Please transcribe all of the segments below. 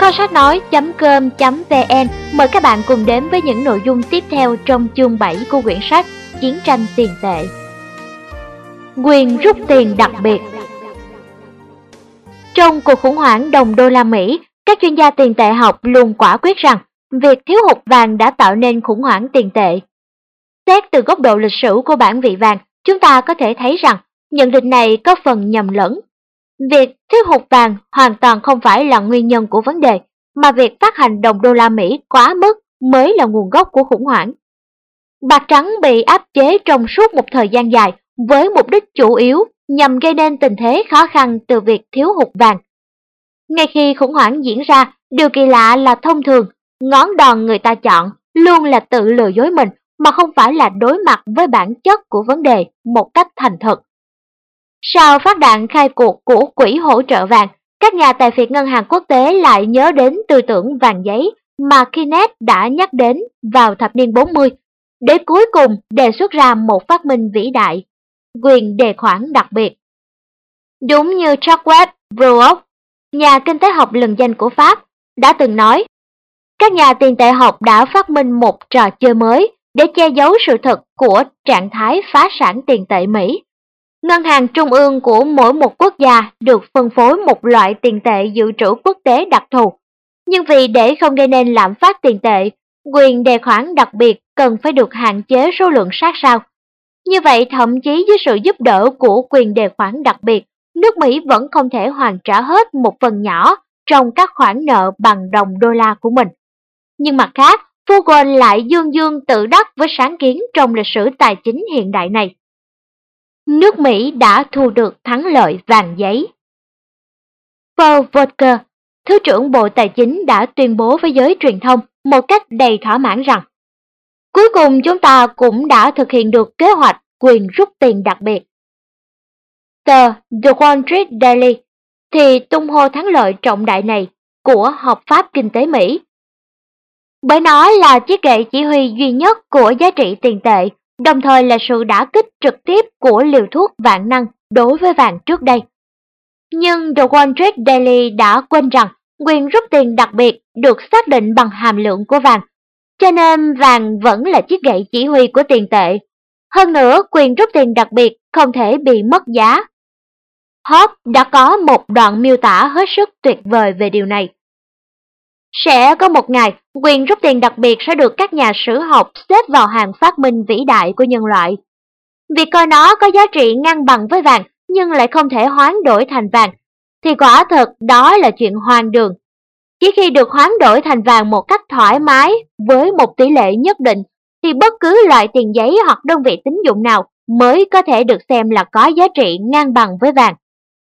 Kho sách nói.com.vn mời các bạn cùng đến với những nội dung tiếp theo trong chương 7 của quyển sách Chiến tranh tiền tệ. Quyền rút tiền đặc biệt. Trong cuộc khủng hoảng đồng đô la Mỹ, các chuyên gia tiền tệ học luôn quả quyết rằng việc thiếu hụt vàng đã tạo nên khủng hoảng tiền tệ. Xét từ góc độ lịch sử của bản vị vàng, chúng ta có thể thấy rằng nhận định này có phần nhầm lẫn. Việc thiếu hụt vàng hoàn toàn không phải là nguyên nhân của vấn đề, mà việc phát hành đồng đô la Mỹ quá mức mới là nguồn gốc của khủng hoảng. Bạc trắng bị áp chế trong suốt một thời gian dài với mục đích chủ yếu nhằm gây nên tình thế khó khăn từ việc thiếu hụt vàng. Ngay khi khủng hoảng diễn ra, điều kỳ lạ là thông thường, ngón đòn người ta chọn luôn là tự lừa dối mình mà không phải là đối mặt với bản chất của vấn đề một cách thành thực. Sau phát đạn khai cuộc của Quỹ hỗ trợ vàng, các nhà tài phiệt ngân hàng quốc tế lại nhớ đến tư tưởng vàng giấy mà Keynes đã nhắc đến vào thập niên 40, để cuối cùng đề xuất ra một phát minh vĩ đại, quyền đề khoản đặc biệt. Đúng như Jacques Brouwer, nhà kinh tế học lừng danh của Pháp, đã từng nói, các nhà tiền tệ học đã phát minh một trò chơi mới để che giấu sự thật của trạng thái phá sản tiền tệ Mỹ. Ngân hàng trung ương của mỗi một quốc gia được phân phối một loại tiền tệ dự trữ quốc tế đặc thù. Nhưng vì để không gây nên lạm phát tiền tệ, quyền đề khoản đặc biệt cần phải được hạn chế số lượng sát sao. Như vậy, thậm chí với sự giúp đỡ của quyền đề khoản đặc biệt, nước Mỹ vẫn không thể hoàn trả hết một phần nhỏ trong các khoản nợ bằng đồng đô la của mình. Nhưng mặt khác, Foucault lại dương dương tự đắc với sáng kiến trong lịch sử tài chính hiện đại này. Nước Mỹ đã thu được thắng lợi vàng giấy. Paul Volcker, Thứ trưởng Bộ Tài chính đã tuyên bố với giới truyền thông một cách đầy thỏa mãn rằng cuối cùng chúng ta cũng đã thực hiện được kế hoạch quyền rút tiền đặc biệt. Tờ The Wall Street Daily thì tung hô thắng lợi trọng đại này của hợp pháp kinh tế Mỹ. Bởi nó là chiếc gậy chỉ huy duy nhất của giá trị tiền tệ, đồng thời là sự đả kích trực tiếp của liều thuốc vạn năng đối với vàng trước đây. Nhưng The Wall Street Daily đã quên rằng quyền rút tiền đặc biệt được xác định bằng hàm lượng của vàng, cho nên vàng vẫn là chiếc gậy chỉ huy của tiền tệ. Hơn nữa, quyền rút tiền đặc biệt không thể bị mất giá. Hobbes đã có một đoạn miêu tả hết sức tuyệt vời về điều này. Sẽ có một ngày, quyền rút tiền đặc biệt sẽ được các nhà sử học xếp vào hàng phát minh vĩ đại của nhân loại. Việc coi nó có giá trị ngang bằng với vàng nhưng lại không thể hoán đổi thành vàng, thì quả thật đó là chuyện hoang đường. Chỉ khi được hoán đổi thành vàng một cách thoải mái với một tỷ lệ nhất định, thì bất cứ loại tiền giấy hoặc đơn vị tín dụng nào mới có thể được xem là có giá trị ngang bằng với vàng.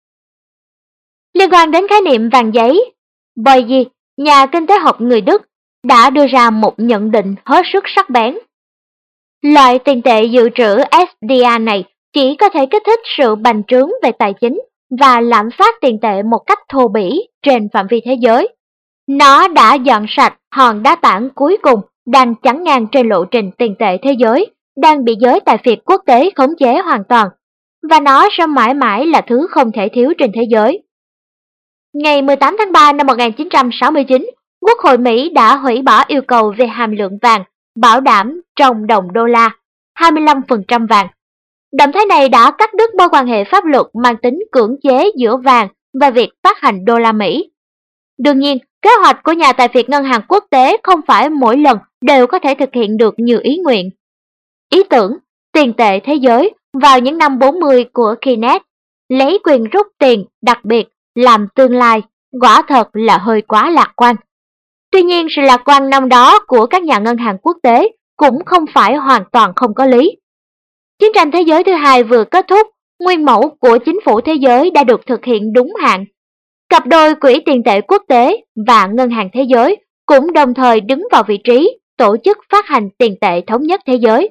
Liên quan đến khái niệm vàng giấy, Boyer, nhà kinh tế học người Đức, đã đưa ra một nhận định hết sức sắc bén. Loại tiền tệ dự trữ SDR này chỉ có thể kích thích sự bành trướng về tài chính và lạm phát tiền tệ một cách thô bỉ trên phạm vi thế giới. Nó đã dọn sạch hòn đá tảng cuối cùng đang chắn ngang trên lộ trình tiền tệ thế giới, đang bị giới tài phiệt quốc tế khống chế hoàn toàn, và nó sẽ mãi mãi là thứ không thể thiếu trên thế giới. Ngày 18 tháng 3 năm 1969, Quốc hội Mỹ đã hủy bỏ yêu cầu về hàm lượng vàng bảo đảm trong đồng đô la, 25% vàng. Động thái này đã cắt đứt mối quan hệ pháp luật mang tính cưỡng chế giữa vàng và việc phát hành đô la Mỹ. Đương nhiên, kế hoạch của nhà tài phiệt ngân hàng quốc tế không phải mỗi lần đều có thể thực hiện được như ý nguyện. Ý tưởng tiền tệ thế giới vào những năm 40 của Keynes lấy quyền rút tiền đặc biệt làm tương lai quả thật là hơi quá lạc quan. Tuy nhiên, sự lạc quan năm đó của các nhà ngân hàng quốc tế cũng không phải hoàn toàn không có lý. Chiến tranh thế giới thứ hai vừa kết thúc, nguyên mẫu của chính phủ thế giới đã được thực hiện đúng hạn. Cặp đôi Quỹ tiền tệ quốc tế và Ngân hàng Thế giới cũng đồng thời đứng vào vị trí tổ chức phát hành tiền tệ thống nhất thế giới.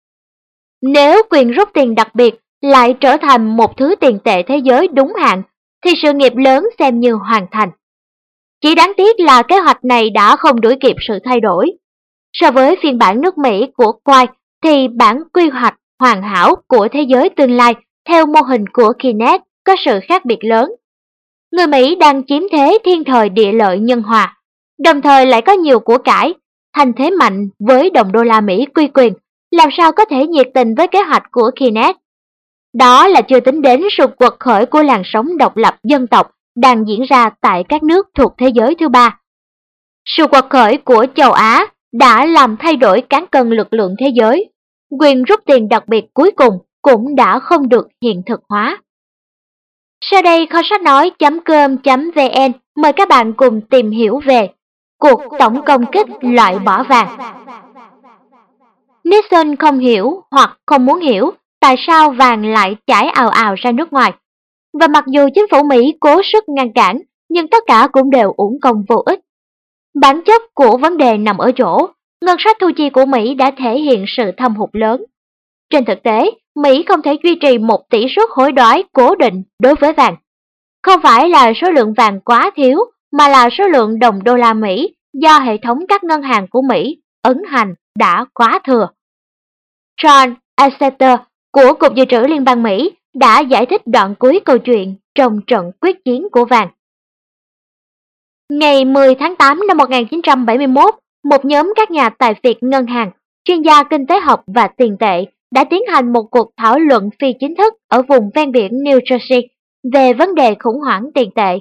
Nếu quyền rút tiền đặc biệt lại trở thành một thứ tiền tệ thế giới đúng hạn, thì sự nghiệp lớn xem như hoàn thành. Chỉ đáng tiếc là kế hoạch này đã không đuổi kịp sự thay đổi. So với phiên bản nước Mỹ của Quay, thì bản quy hoạch hoàn hảo của thế giới tương lai theo mô hình của Keynes có sự khác biệt lớn. Người Mỹ đang chiếm thế thiên thời địa lợi nhân hòa, đồng thời lại có nhiều của cải, thành thế mạnh với đồng đô la Mỹ quy quyền, làm sao có thể nhiệt tình với kế hoạch của Keynes. Đó là chưa tính đến sự quật khởi của làn sóng độc lập dân tộc đang diễn ra tại các nước thuộc thế giới thứ ba. Sự quật khởi của châu Á đã làm thay đổi cán cân lực lượng thế giới. Quyền rút tiền đặc biệt cuối cùng cũng đã không được hiện thực hóa. Sau đây kho sách nói.com.vn mời các bạn cùng tìm hiểu về cuộc tổng công kích loại bỏ vàng. Nixon không hiểu hoặc không muốn hiểu tại sao vàng lại chảy ào ào ra nước ngoài. Và mặc dù chính phủ Mỹ cố sức ngăn cản, nhưng tất cả cũng đều uổng công vô ích. Bản chất của vấn đề nằm ở chỗ, ngân sách thu chi của Mỹ đã thể hiện sự thâm hụt lớn. Trên thực tế, Mỹ không thể duy trì một tỷ suất hối đoái cố định đối với vàng. Không phải là số lượng vàng quá thiếu, mà là số lượng đồng đô la Mỹ do hệ thống các ngân hàng của Mỹ ấn hành đã quá thừa. John Exeter của Cục Dự trữ Liên bang Mỹ đã giải thích đoạn cuối câu chuyện trong trận quyết chiến của vàng. Ngày 10 tháng 8 năm 1971, một nhóm các nhà tài phiệt ngân hàng, chuyên gia kinh tế học và tiền tệ đã tiến hành một cuộc thảo luận phi chính thức ở vùng ven biển New Jersey về vấn đề khủng hoảng tiền tệ.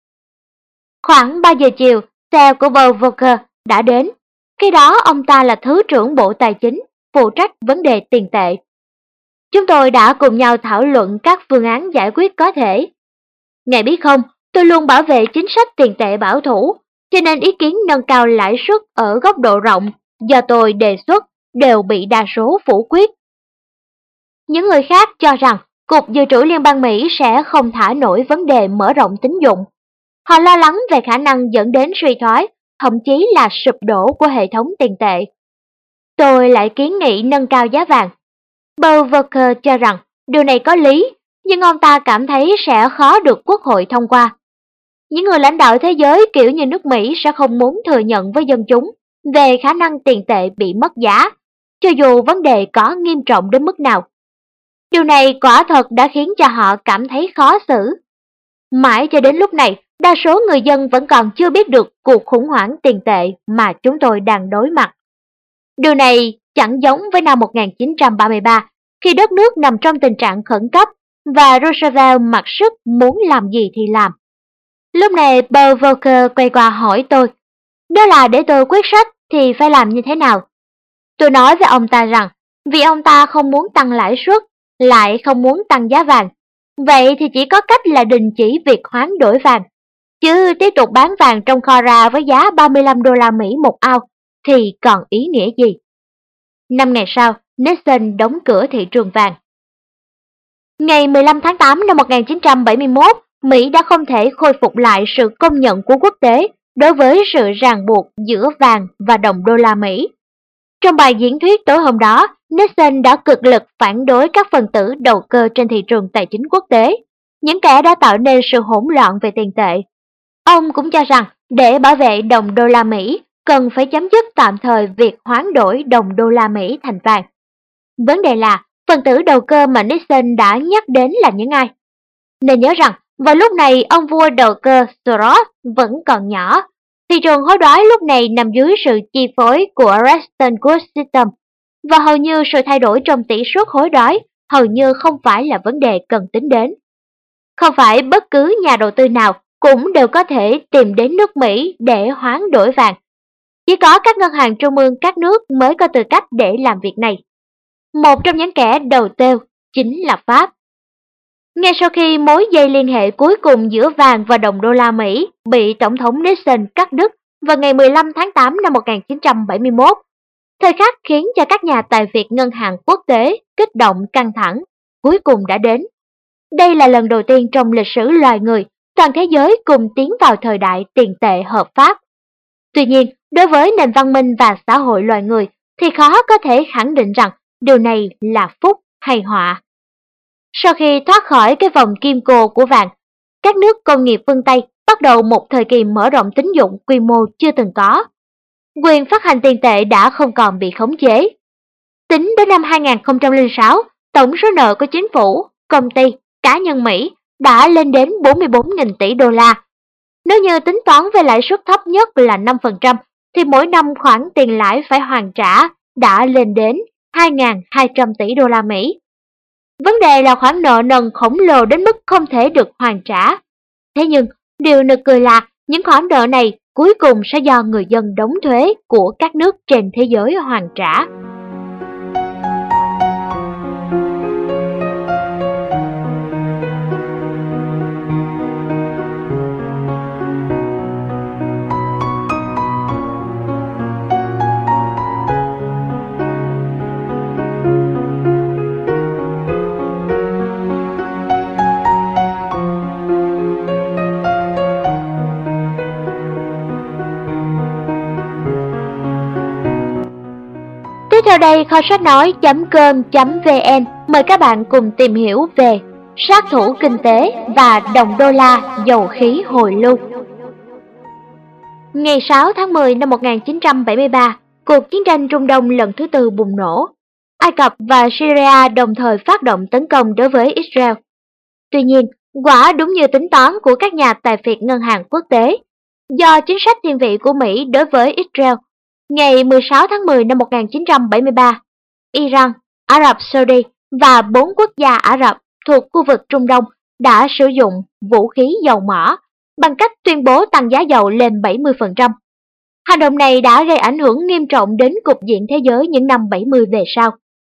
Khoảng 3 giờ chiều, xe của Paul Volcker đã đến. Khi đó ông ta là Thứ trưởng Bộ Tài chính, phụ trách vấn đề tiền tệ. Chúng tôi đã cùng nhau thảo luận các phương án giải quyết có thể. Ngài biết không, tôi luôn bảo vệ chính sách tiền tệ bảo thủ, cho nên ý kiến nâng cao lãi suất ở góc độ rộng do tôi đề xuất đều bị đa số phủ quyết. Những người khác cho rằng Cục Dự trữ Liên bang Mỹ sẽ không thả nổi vấn đề mở rộng tín dụng. Họ lo lắng về khả năng dẫn đến suy thoái, thậm chí là sụp đổ của hệ thống tiền tệ. Tôi lại kiến nghị nâng cao giá vàng. Paul Volcker cho rằng điều này có lý, nhưng ông ta cảm thấy sẽ khó được Quốc hội thông qua. Những người lãnh đạo thế giới kiểu như nước Mỹ sẽ không muốn thừa nhận với dân chúng về khả năng tiền tệ bị mất giá, cho dù vấn đề có nghiêm trọng đến mức nào. Điều này quả thật đã khiến cho họ cảm thấy khó xử. Mãi cho đến lúc này, đa số người dân vẫn còn chưa biết được cuộc khủng hoảng tiền tệ mà chúng tôi đang đối mặt. Điều này chẳng giống với năm 1933, khi đất nước nằm trong tình trạng khẩn cấp và Roosevelt mặc sức muốn làm gì thì làm. Lúc này Paul Volcker quay qua hỏi tôi, đó là để tôi quyết sách thì phải làm như thế nào? Tôi nói với ông ta rằng, vì ông ta không muốn tăng lãi suất, lại không muốn tăng giá vàng, vậy thì chỉ có cách là đình chỉ việc hoán đổi vàng. Chứ tiếp tục bán vàng trong kho ra với giá 35 đô la Mỹ một ounce thì còn ý nghĩa gì? 5 ngày sau, Nixon đóng cửa thị trường vàng. Ngày 15 tháng 8 năm 1971, Mỹ đã không thể khôi phục lại sự công nhận của quốc tế đối với sự ràng buộc giữa vàng và đồng đô la Mỹ. Trong bài diễn thuyết tối hôm đó, Nixon đã cực lực phản đối các phần tử đầu cơ trên thị trường tài chính quốc tế, những kẻ đã tạo nên sự hỗn loạn về tiền tệ. Ông cũng cho rằng để bảo vệ đồng đô la Mỹ, cần phải chấm dứt tạm thời việc hoán đổi đồng đô la Mỹ thành vàng. Vấn đề là, phần tử đầu cơ mà Nixon đã nhắc đến là những ai? Nên nhớ rằng, vào lúc này ông vua đầu cơ Soros vẫn còn nhỏ. Thị trường hối đoái lúc này nằm dưới sự chi phối của Bretton Woods System, và hầu như sự thay đổi trong tỷ suất hối đoái hầu như không phải là vấn đề cần tính đến. Không phải bất cứ nhà đầu tư nào cũng đều có thể tìm đến nước Mỹ để hoán đổi vàng. Chỉ có các ngân hàng trung ương các nước mới có tư cách để làm việc này. Một trong những kẻ đầu tiêu chính là Pháp. Ngay sau khi mối dây liên hệ cuối cùng giữa vàng và đồng đô la Mỹ bị Tổng thống Nixon cắt đứt vào ngày 15 tháng 8 năm 1971, thời khắc khiến cho các nhà tài phiệt ngân hàng quốc tế kích động căng thẳng, cuối cùng đã đến. Đây là lần đầu tiên trong lịch sử loài người, toàn thế giới cùng tiến vào thời đại tiền tệ hợp pháp. Tuy nhiên, đối với nền văn minh và xã hội loài người thì khó có thể khẳng định rằng điều này là phúc hay họa. Sau khi thoát khỏi cái vòng kim cô của vàng, các nước công nghiệp phương Tây bắt đầu một thời kỳ mở rộng tín dụng quy mô chưa từng có. Quyền phát hành tiền tệ đã không còn bị khống chế. Tính đến năm 2006, tổng số nợ của chính phủ, công ty, cá nhân Mỹ đã lên đến 44.000 tỷ đô la. Nếu như tính toán về lãi suất thấp nhất là 5%, thì mỗi năm khoản tiền lãi phải hoàn trả đã lên đến 2.200 tỷ đô la Mỹ. Vấn đề là khoản nợ nần khổng lồ đến mức không thể được hoàn trả. Thế nhưng, điều nực cười là những khoản nợ này cuối cùng sẽ do người dân đóng thuế của các nước trên thế giới hoàn trả. Tiếp theo đây, kho sách nói.com.vn mời các bạn cùng tìm hiểu về sát thủ kinh tế và đồng đô la dầu khí hồi lưu. Ngày 6 tháng 10 năm 1973, cuộc chiến tranh Trung Đông lần thứ tư bùng nổ. Ai Cập và Syria đồng thời phát động tấn công đối với Israel. Tuy nhiên, quả đúng như tính toán của các nhà tài phiệt ngân hàng quốc tế, do chính sách thiên vị của Mỹ đối với Israel, ngày 16 tháng 10 năm 1973, Iran, Ả Rập Saudi và 4 quốc gia Ả Rập thuộc khu vực Trung Đông đã sử dụng vũ khí dầu mỏ bằng cách tuyên bố tăng giá dầu lên 70%. Hành động này đã gây ảnh hưởng nghiêm trọng đến cục diện thế giới những năm 70 về sau.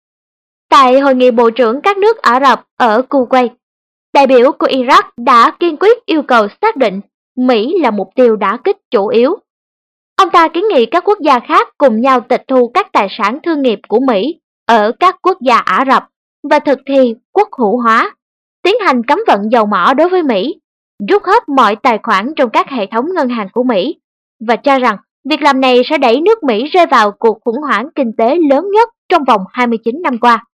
Tại Hội nghị Bộ trưởng các nước Ả Rập ở Kuwait, đại biểu của Iraq đã kiên quyết yêu cầu xác định Mỹ là mục tiêu đả kích chủ yếu. Ông ta kiến nghị các quốc gia khác cùng nhau tịch thu các tài sản thương nghiệp của Mỹ ở các quốc gia Ả Rập và thực thi quốc hữu hóa, tiến hành cấm vận dầu mỏ đối với Mỹ, rút hết mọi tài khoản trong các hệ thống ngân hàng của Mỹ, và cho rằng việc làm này sẽ đẩy nước Mỹ rơi vào cuộc khủng hoảng kinh tế lớn nhất trong vòng 29 năm qua.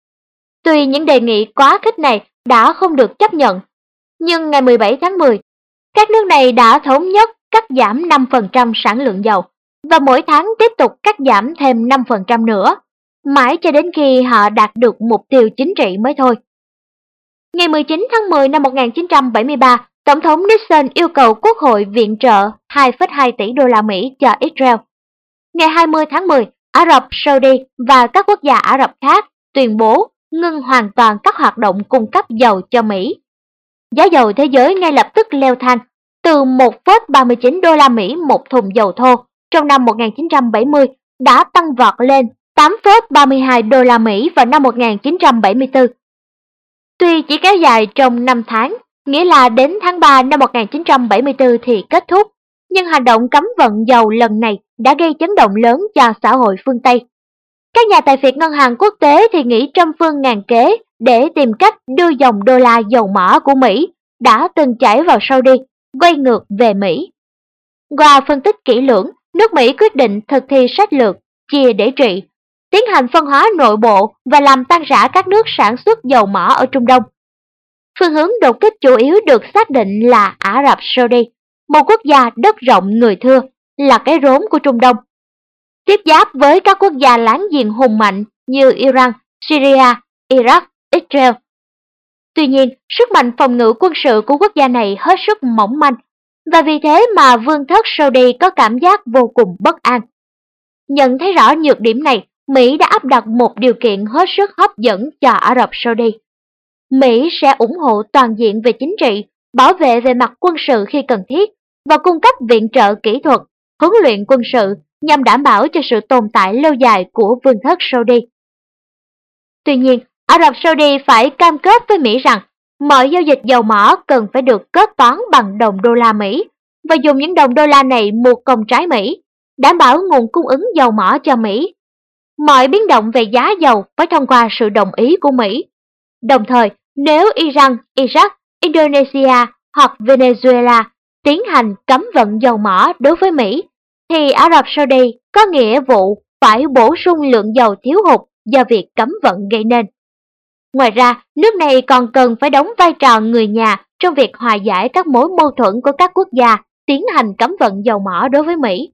Tuy những đề nghị quá khích này đã không được chấp nhận, nhưng ngày 17 tháng 10, các nước này đã thống nhất cắt giảm 5% sản lượng dầu và mỗi tháng tiếp tục cắt giảm thêm 5% nữa, mãi cho đến khi họ đạt được mục tiêu chính trị mới thôi. Ngày 19 tháng 10 năm 1973, Tổng thống Nixon yêu cầu Quốc hội viện trợ 2,2 tỷ đô la Mỹ cho Israel. Ngày 20 tháng 10, Ả Rập Saudi và các quốc gia Ả Rập khác tuyên bố ngưng hoàn toàn các hoạt động cung cấp dầu cho Mỹ. Giá dầu thế giới ngay lập tức leo thang từ 1,39 đô la Mỹ một thùng dầu thô trong năm 1970 đã tăng vọt lên 8,32 đô la Mỹ vào năm 1974. Tuy chỉ kéo dài trong 5 tháng, nghĩa là đến tháng 3 năm 1974 thì kết thúc, nhưng hành động cấm vận dầu lần này đã gây chấn động lớn cho xã hội phương Tây. Các nhà tài phiệt ngân hàng quốc tế thì nghĩ trăm phương ngàn kế để tìm cách đưa dòng đô la dầu mỏ của Mỹ đã từng chảy vào Saudi quay ngược về Mỹ. Qua phân tích kỹ lưỡng, nước Mỹ quyết định thực thi sách lược chia để trị, tiến hành phân hóa nội bộ và làm tan rã các nước sản xuất dầu mỏ ở Trung Đông. Phương hướng đột kích chủ yếu được xác định là Ả Rập Saudi, một quốc gia đất rộng người thưa, là cái rốn của Trung Đông, tiếp giáp với các quốc gia láng giềng hùng mạnh như Iran, Syria, Iraq, Israel. Tuy nhiên, sức mạnh phòng ngự quân sự của quốc gia này hết sức mỏng manh, và vì thế mà vương thất Saudi có cảm giác vô cùng bất an. Nhận thấy rõ nhược điểm này, Mỹ đã áp đặt một điều kiện hết sức hấp dẫn cho Ả Rập Saudi. Mỹ sẽ ủng hộ toàn diện về chính trị, bảo vệ về mặt quân sự khi cần thiết và cung cấp viện trợ kỹ thuật, huấn luyện quân sự nhằm đảm bảo cho sự tồn tại lâu dài của vương thất Saudi. Tuy nhiên, Ả Rập Saudi phải cam kết với Mỹ rằng mọi giao dịch dầu mỏ cần phải được kết toán bằng đồng đô la Mỹ và dùng những đồng đô la này mua công trái Mỹ, đảm bảo nguồn cung ứng dầu mỏ cho Mỹ. Mọi biến động về giá dầu phải thông qua sự đồng ý của Mỹ. Đồng thời, nếu Iran, Iraq, Indonesia hoặc Venezuela tiến hành cấm vận dầu mỏ đối với Mỹ, thì Ả Rập Saudi có nghĩa vụ phải bổ sung lượng dầu thiếu hụt do việc cấm vận gây nên. Ngoài ra, nước này còn cần phải đóng vai trò người nhà trong việc hòa giải các mối mâu thuẫn của các quốc gia tiến hành cấm vận dầu mỏ đối với Mỹ.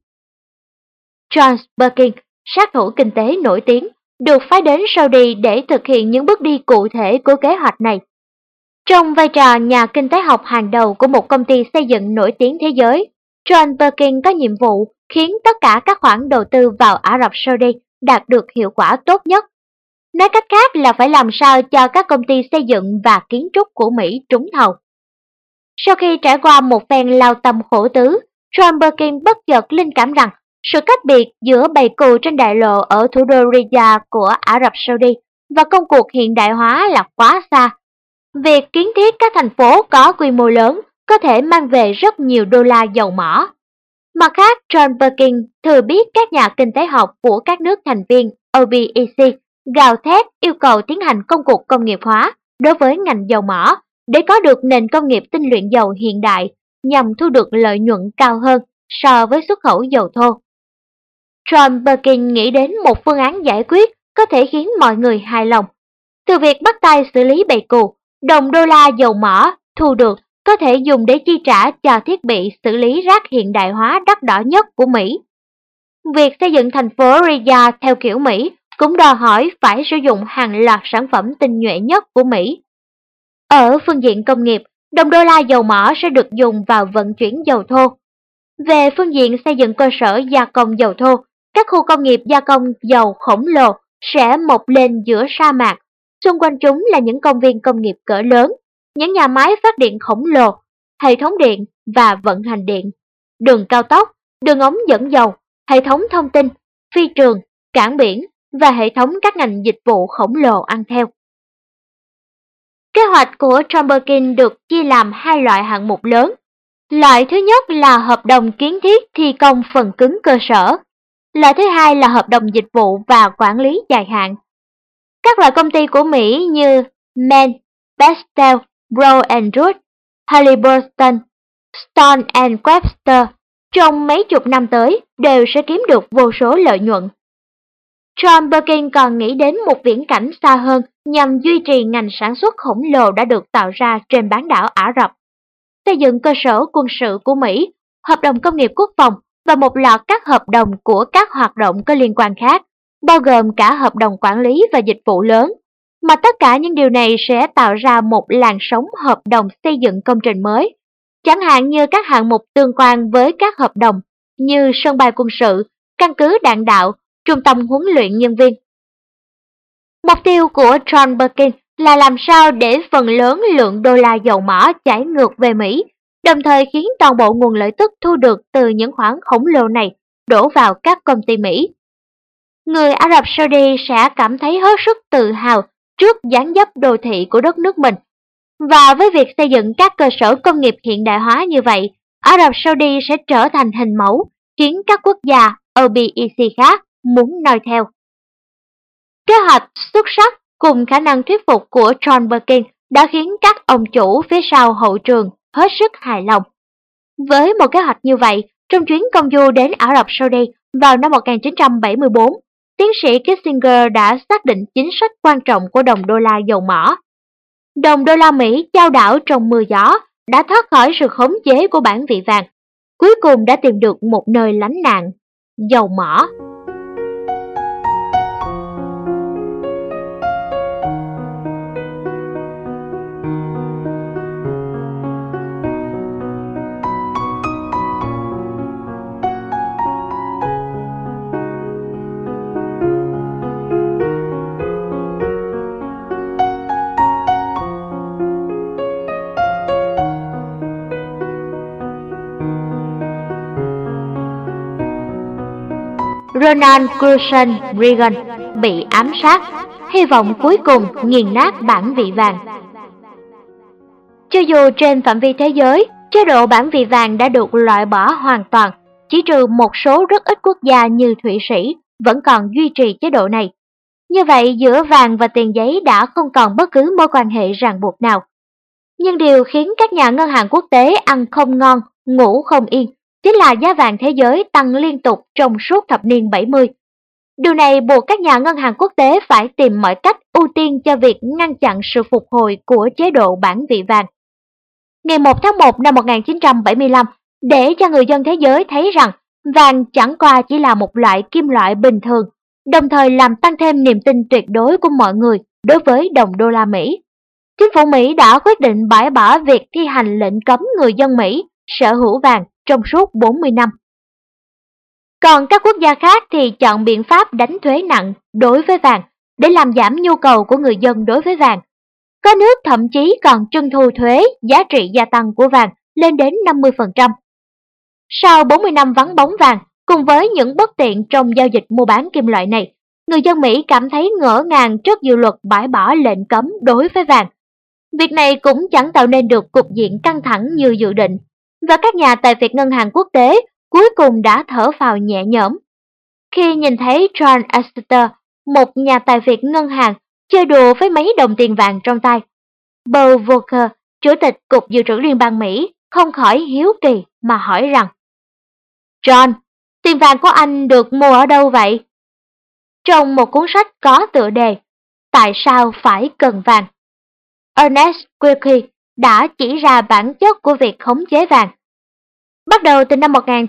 Charles Perkins, sát thủ kinh tế nổi tiếng, được phái đến Saudi để thực hiện những bước đi cụ thể của kế hoạch này. Trong vai trò nhà kinh tế học hàng đầu của một công ty xây dựng nổi tiếng thế giới, John Perkins có nhiệm vụ khiến tất cả các khoản đầu tư vào Ả Rập Saudi đạt được hiệu quả tốt nhất. Nói cách khác là phải làm sao cho các công ty xây dựng và kiến trúc của Mỹ trúng thầu. Sau khi trải qua một phen lao tâm khổ tứ, John Perkins bất chợt linh cảm rằng sự cách biệt giữa bầy cừu trên đại lộ ở thủ đô Riyadh của Ả Rập Saudi và công cuộc hiện đại hóa là quá xa. Việc kiến thiết các thành phố có quy mô lớn có thể mang về rất nhiều đô la dầu mỏ. Mặt khác, John Perkins thừa biết các nhà kinh tế học của các nước thành viên OPEC gào thét yêu cầu tiến hành công cuộc công nghiệp hóa đối với ngành dầu mỏ để có được nền công nghiệp tinh luyện dầu hiện đại nhằm thu được lợi nhuận cao hơn so với xuất khẩu dầu thô. John Perkins nghĩ đến một phương án giải quyết có thể khiến mọi người hài lòng. Từ việc bắt tay xử lý bầy cừu, đồng đô la dầu mỏ thu được có thể dùng để chi trả cho thiết bị xử lý rác hiện đại hóa đắt đỏ nhất của Mỹ. Việc xây dựng thành phố Riyadh theo kiểu Mỹ cũng đòi hỏi phải sử dụng hàng loạt sản phẩm tinh nhuệ nhất của Mỹ. Ở phương diện công nghiệp, đồng đô la dầu mỏ sẽ được dùng vào vận chuyển dầu thô. Về phương diện xây dựng cơ sở gia công dầu thô, các khu công nghiệp gia công dầu khổng lồ sẽ mọc lên giữa sa mạc. Xung quanh chúng là những công viên công nghiệp cỡ lớn, những nhà máy phát điện khổng lồ, hệ thống điện và vận hành điện, đường cao tốc, đường ống dẫn dầu, hệ thống thông tin, phi trường, cảng biển và hệ thống các ngành dịch vụ khổng lồ ăn theo. Kế hoạch của John Perkins được chia làm hai loại hạng mục lớn. Loại thứ nhất là hợp đồng kiến thiết thi công phần cứng cơ sở. Loại thứ hai là hợp đồng dịch vụ và quản lý dài hạn. Các loại công ty của Mỹ như Mann, Bechtel, Brown & Root, Halliburton, Stone & Webster trong mấy chục năm tới đều sẽ kiếm được vô số lợi nhuận. John Perkins còn nghĩ đến một viễn cảnh xa hơn nhằm duy trì ngành sản xuất khổng lồ đã được tạo ra trên bán đảo Ả Rập, xây dựng cơ sở quân sự của Mỹ, hợp đồng công nghiệp quốc phòng và một loạt các hợp đồng của các hoạt động có liên quan khác, bao gồm cả hợp đồng quản lý và dịch vụ lớn, mà tất cả những điều này sẽ tạo ra một làn sóng hợp đồng xây dựng công trình mới, chẳng hạn như các hạng mục tương quan với các hợp đồng như sân bay quân sự, căn cứ đạn đạo, trung tâm huấn luyện nhân viên. Mục tiêu của John Perkins là làm sao để phần lớn lượng đô la dầu mỏ chảy ngược về Mỹ, đồng thời khiến toàn bộ nguồn lợi tức thu được từ những khoản khổng lồ này đổ vào các công ty Mỹ. Người Ả Rập Saudi sẽ cảm thấy hết sức tự hào trước dáng dấp đô thị của đất nước mình. Và với việc xây dựng các cơ sở công nghiệp hiện đại hóa như vậy, Ả Rập Saudi sẽ trở thành hình mẫu, khiến các quốc gia OPEC khác muốn noi theo. Kế hoạch xuất sắc cùng khả năng thuyết phục của John Perkins đã khiến các ông chủ phía sau hậu trường hết sức hài lòng. Với một kế hoạch như vậy, trong chuyến công du đến Ả Rập Saudi vào năm 1974, tiến sĩ Kissinger đã xác định chính sách quan trọng của đồng đô la dầu mỏ. Đồng đô la Mỹ chao đảo trong mưa gió đã thoát khỏi sự khống chế của bản vị vàng, cuối cùng đã tìm được một nơi lánh nạn, dầu mỏ. Ronald Reagan bị ám sát, hy vọng cuối cùng nghiền nát bản vị vàng. Cho dù trên phạm vi thế giới, chế độ bản vị vàng đã được loại bỏ hoàn toàn, chỉ trừ một số rất ít quốc gia như Thụy Sĩ vẫn còn duy trì chế độ này. Như vậy, giữa vàng và tiền giấy đã không còn bất cứ mối quan hệ ràng buộc nào. Nhưng điều khiến các nhà ngân hàng quốc tế ăn không ngon, ngủ không yên chính là giá vàng thế giới tăng liên tục trong suốt thập niên 70. Điều này buộc các nhà ngân hàng quốc tế phải tìm mọi cách ưu tiên cho việc ngăn chặn sự phục hồi của chế độ bản vị vàng. Ngày 1 tháng 1 năm 1975, để cho người dân thế giới thấy rằng vàng chẳng qua chỉ là một loại kim loại bình thường, đồng thời làm tăng thêm niềm tin tuyệt đối của mọi người đối với đồng đô la Mỹ. chính phủ Mỹ đã quyết định bãi bỏ việc thi hành lệnh cấm người dân Mỹ sở hữu vàng trong suốt 40 năm. Còn các quốc gia khác thì chọn biện pháp đánh thuế nặng đối với vàng để làm giảm nhu cầu của người dân đối với vàng. Có nước thậm chí còn trưng thu thuế giá trị gia tăng của vàng lên đến 50%. Sau 40 năm vắng bóng vàng, cùng với những bất tiện trong giao dịch mua bán kim loại này, người dân Mỹ cảm thấy ngỡ ngàng trước dự luật bãi bỏ lệnh cấm đối với vàng. Việc này cũng chẳng tạo nên được cục diện căng thẳng như dự định, và các nhà tài phiệt ngân hàng quốc tế cuối cùng đã thở phào nhẹ nhõm. Khi nhìn thấy John Exeter, một nhà tài phiệt ngân hàng, chơi đùa với mấy đồng tiền vàng trong tay, Paul Volcker, Chủ tịch Cục Dự trữ Liên bang Mỹ, không khỏi hiếu kỳ mà hỏi rằng: John, tiền vàng của anh được mua ở đâu vậy? Trong một cuốn sách có tựa đề Tại sao phải cần vàng, Ernest Wilkie đã chỉ ra bản chất của việc khống chế vàng. Bắt đầu từ năm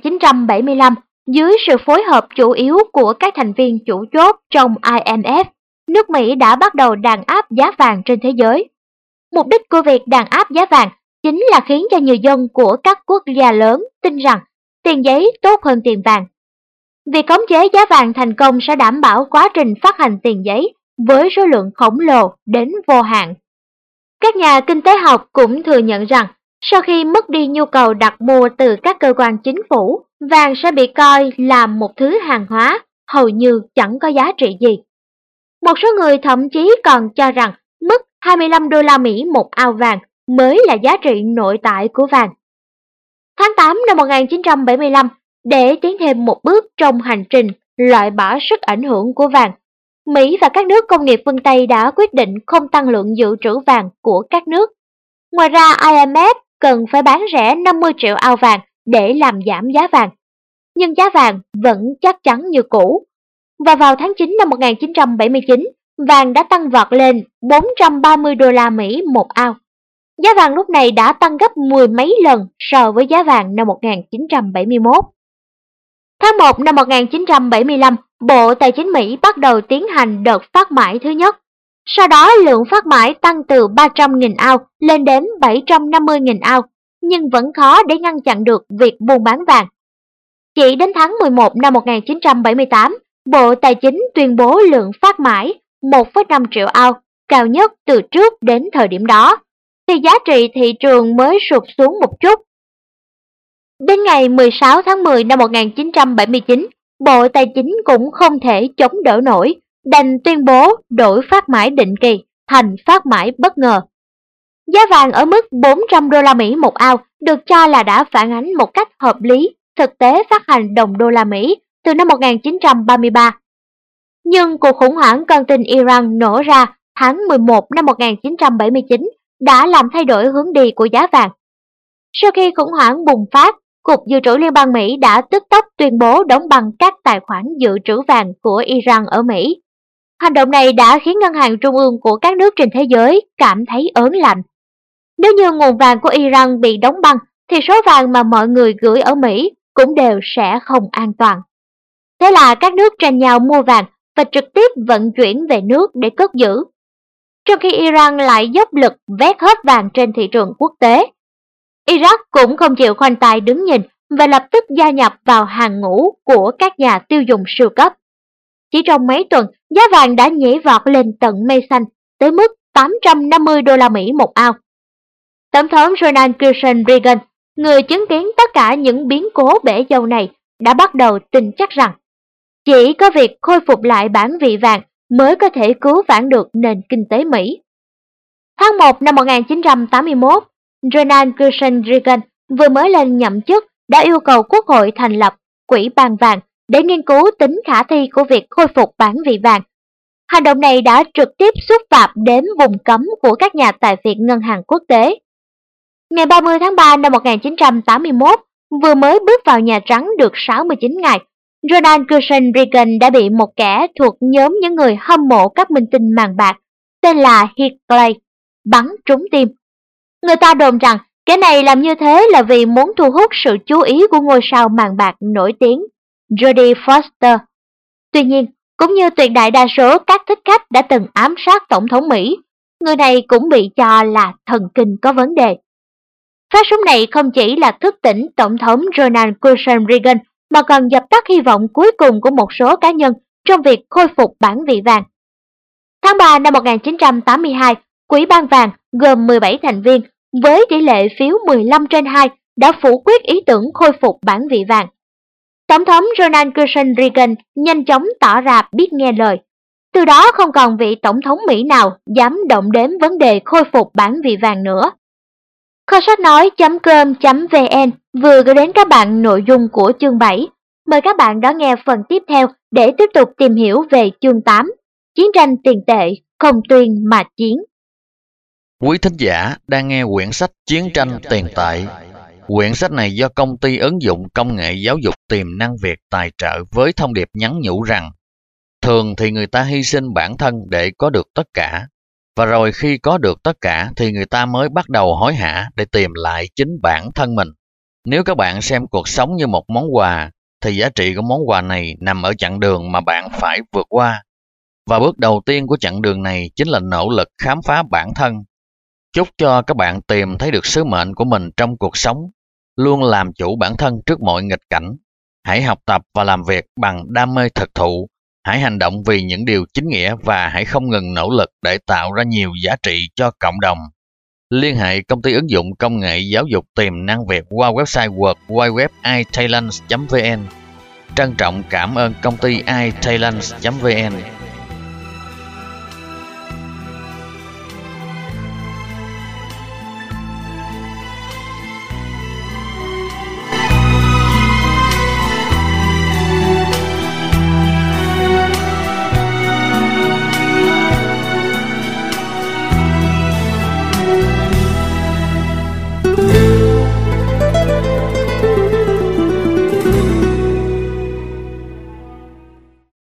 1975, dưới sự phối hợp chủ yếu của các thành viên chủ chốt trong IMF, nước Mỹ đã bắt đầu đàn áp giá vàng trên thế giới. Mục đích của việc đàn áp giá vàng chính là khiến cho người dân của các quốc gia lớn tin rằng tiền giấy tốt hơn tiền vàng. Việc khống chế giá vàng thành công sẽ đảm bảo quá trình phát hành tiền giấy với số lượng khổng lồ đến vô hạn. Các nhà kinh tế học cũng thừa nhận rằng sau khi mất đi nhu cầu đặt mua từ các cơ quan chính phủ, vàng sẽ bị coi là một thứ hàng hóa hầu như chẳng có giá trị gì. Một số người thậm chí còn cho rằng mức 25 đô la Mỹ một ao vàng mới là giá trị nội tại của vàng. Tháng 8 năm 1975, để tiến thêm một bước trong hành trình loại bỏ sức ảnh hưởng của vàng, Mỹ và các nước công nghiệp phương Tây đã quyết định không tăng lượng dự trữ vàng của các nước. Ngoài ra, IMF cần phải bán rẻ 50 triệu ao vàng để làm giảm giá vàng. Nhưng giá vàng vẫn chắc chắn như cũ. Và vào tháng 9 năm 1979, vàng đã tăng vọt lên 430 đô la Mỹ một ao. Giá vàng lúc này đã tăng gấp mười mấy lần so với giá vàng năm 1971. Tháng 1 năm 1975, Bộ Tài chính Mỹ bắt đầu tiến hành đợt phát mãi thứ nhất. Sau đó lượng phát mãi tăng từ 300.000 ao lên đến 750.000 ao, nhưng vẫn khó để ngăn chặn được việc buôn bán vàng. Chỉ đến tháng 11 năm 1978, Bộ Tài chính tuyên bố lượng phát mãi 1,5 triệu ao, cao nhất từ trước đến thời điểm đó, thì giá trị thị trường mới sụt xuống một chút. Đến ngày 16 tháng 10 năm 1979, Bộ Tài chính cũng không thể chống đỡ nổi, đành tuyên bố đổi phát mãi định kỳ thành phát mãi bất ngờ. Giá vàng ở mức 400 đô la Mỹ một ao được cho là đã phản ánh một cách hợp lý thực tế phát hành đồng đô la Mỹ từ năm 1933. Nhưng cuộc khủng hoảng con tin Iran nổ ra tháng 11 năm 1979 đã làm thay đổi hướng đi của giá vàng. Sau khi khủng hoảng bùng phát, Cục Dự trữ Liên bang Mỹ đã tức tốc tuyên bố đóng băng các tài khoản dự trữ vàng của Iran ở Mỹ. Hành động này đã khiến ngân hàng trung ương của các nước trên thế giới cảm thấy ớn lạnh. Nếu như nguồn vàng của Iran bị đóng băng, thì số vàng mà mọi người gửi ở Mỹ cũng đều sẽ không an toàn. Thế là các nước tranh nhau mua vàng và trực tiếp vận chuyển về nước để cất giữ. Trong khi Iran lại dốc lực vét hết vàng trên thị trường quốc tế. Iraq cũng không chịu khoanh tay đứng nhìn và lập tức gia nhập vào hàng ngũ của các nhà tiêu dùng siêu cấp. Chỉ trong mấy tuần, giá vàng đã nhảy vọt lên tận mây xanh, tới mức 850 đô la Mỹ một ao. Tổng thống Ronald Reagan, người chứng kiến tất cả những biến cố bể dâu này, đã bắt đầu tin chắc rằng chỉ có việc khôi phục lại bản vị vàng mới có thể cứu vãn được nền kinh tế Mỹ. Tháng 1 năm 1981, Ronald Reagan vừa mới lên nhậm chức đã yêu cầu Quốc hội thành lập Quỹ ban vàng để nghiên cứu tính khả thi của việc khôi phục bản vị vàng. Hành động này đã trực tiếp xúc phạm đến vùng cấm của các nhà tài phiệt ngân hàng quốc tế. Ngày 30 tháng 3 năm 1981, vừa mới bước vào Nhà Trắng được 69 ngày, Ronald Reagan đã bị một kẻ thuộc nhóm những người hâm mộ các minh tinh màn bạc tên là Hinckley bắn trúng tim. Người ta đồn rằng kẻ này làm như thế là vì muốn thu hút sự chú ý của ngôi sao màn bạc nổi tiếng Jodie Foster. Tuy nhiên, cũng như tuyệt đại đa số các thích khách đã từng ám sát Tổng thống Mỹ, người này cũng bị cho là thần kinh có vấn đề. Phát súng này không chỉ là thức tỉnh Tổng thống Ronald Reagan mà còn dập tắt hy vọng cuối cùng của một số cá nhân trong việc khôi phục bản vị vàng. Tháng 3 năm 1982, Quỹ ban vàng gồm 17 thành viên với tỷ lệ phiếu 15/2 đã phủ quyết ý tưởng khôi phục bản vị vàng. Tổng thống Ronald Reagan nhanh chóng tỏ ra biết nghe lời. Từ đó không còn vị tổng thống Mỹ nào dám động đến vấn đề khôi phục bản vị vàng nữa. Kho sách nói.com.vn vừa gửi đến các bạn nội dung của chương 7. Mời các bạn đón nghe phần tiếp theo để tiếp tục tìm hiểu về chương 8, chiến tranh tiền tệ, không tuyên mà chiến. Quý thính giả đang nghe quyển sách Chiến tranh tiền tệ. Quyển sách này do công ty ứng dụng công nghệ giáo dục Tiềm năng Việt tài trợ với thông điệp nhắn nhủ rằng thường thì người ta hy sinh bản thân để có được tất cả, và rồi khi có được tất cả thì người ta mới bắt đầu hối hả để tìm lại chính bản thân mình. Nếu các bạn xem cuộc sống như một món quà, thì giá trị của món quà này nằm ở chặng đường mà bạn phải vượt qua. Và bước đầu tiên của chặng đường này chính là nỗ lực khám phá bản thân. Chúc cho các bạn tìm thấy được sứ mệnh của mình trong cuộc sống, luôn làm chủ bản thân trước mọi nghịch cảnh. Hãy học tập và làm việc bằng đam mê thực thụ, hãy hành động vì những điều chính nghĩa và hãy không ngừng nỗ lực để tạo ra nhiều giá trị cho cộng đồng. Liên hệ công ty ứng dụng công nghệ giáo dục Tiềm năng Việt qua website www.italents.vn. Trân trọng cảm ơn công ty italents.vn